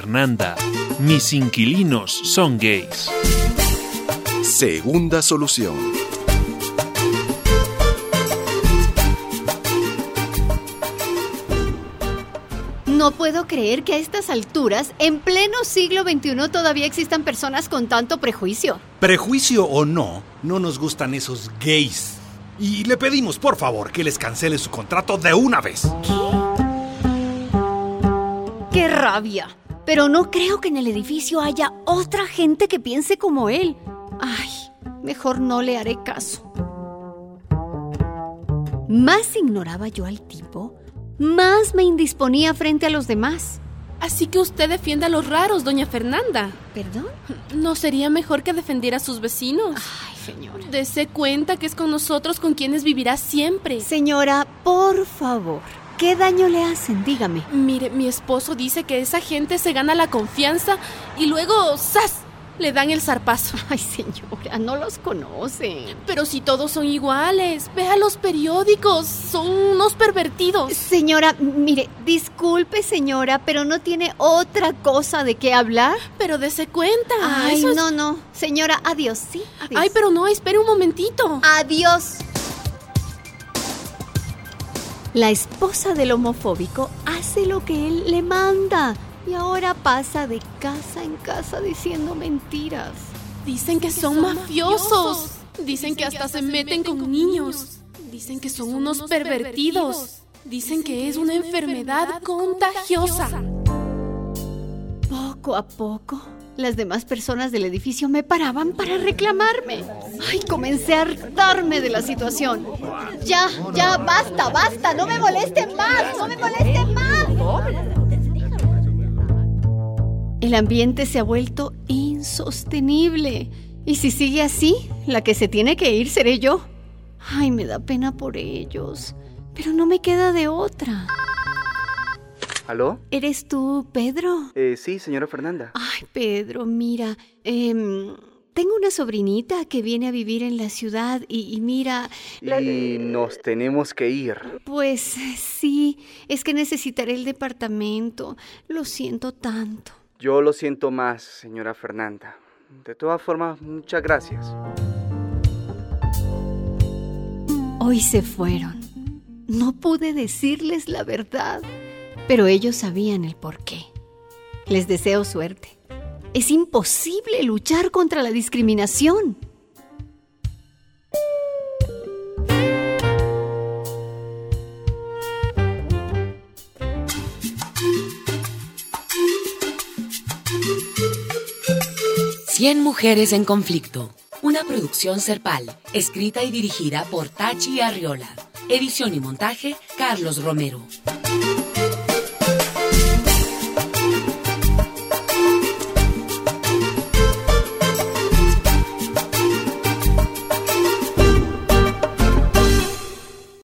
Fernanda, mis inquilinos son gays. Segunda solución. No puedo creer que a estas alturas, en pleno siglo XXI, todavía existan personas con tanto prejuicio. Prejuicio o no, no nos gustan esos gays. Y le pedimos, por favor, que les cancele su contrato de una vez. ¡Qué rabia! Pero no creo que en el edificio haya otra gente que piense como él. Ay, mejor no le haré caso. Más ignoraba yo al tipo, más me indisponía frente a los demás. Así que usted defiende a los raros, doña Fernanda. ¿Perdón? ¿No sería mejor que defendiera a sus vecinos? Ay, señora. Dese cuenta que es con nosotros con quienes vivirá siempre. Señora, por favor, ¿qué daño le hacen? Dígame. Mire, mi esposo dice que esa gente se gana la confianza y luego ¡zas!, le dan el zarpazo. Ay, señora, no los conocen. Pero si todos son iguales, vea los periódicos, son unos pervertidos. Señora, mire, disculpe, señora, pero ¿no tiene otra cosa de qué hablar? Pero dese cuenta. Ay, eso es... no. Señora, adiós, ¿sí? Adiós. Ay, pero no, espere un momentito. Adiós. La esposa del homofóbico hace lo que él le manda y ahora pasa de casa en casa diciendo mentiras. Dicen que son mafiosos. Dicen que hasta se meten con niños. Dicen que son unos pervertidos. Dicen que es una enfermedad contagiosa. Poco a poco, las demás personas del edificio me paraban para reclamarme. Ay, comencé a hartarme de la situación. Ya, basta, no me molesten más. El ambiente se ha vuelto insostenible. Y si sigue así, la que se tiene que ir seré yo. Ay, me da pena por ellos, pero no me queda de otra. ¿Aló? ¿Eres tú, Pedro? Sí, señora Fernanda. Ay, Pedro, mira, tengo una sobrinita que viene a vivir en la ciudad y mira... Y nos tenemos que ir. Pues sí, es que necesitaré el departamento. Lo siento tanto. Yo lo siento más, señora Fernanda. De todas formas, muchas gracias. Hoy se fueron. No pude decirles la verdad, pero ellos sabían el porqué. Les deseo suerte. Es imposible luchar contra la discriminación. Cien mujeres en conflicto. Una producción Serpal, escrita y dirigida por Tachi Arriola. Edición y montaje, Carlos Romero.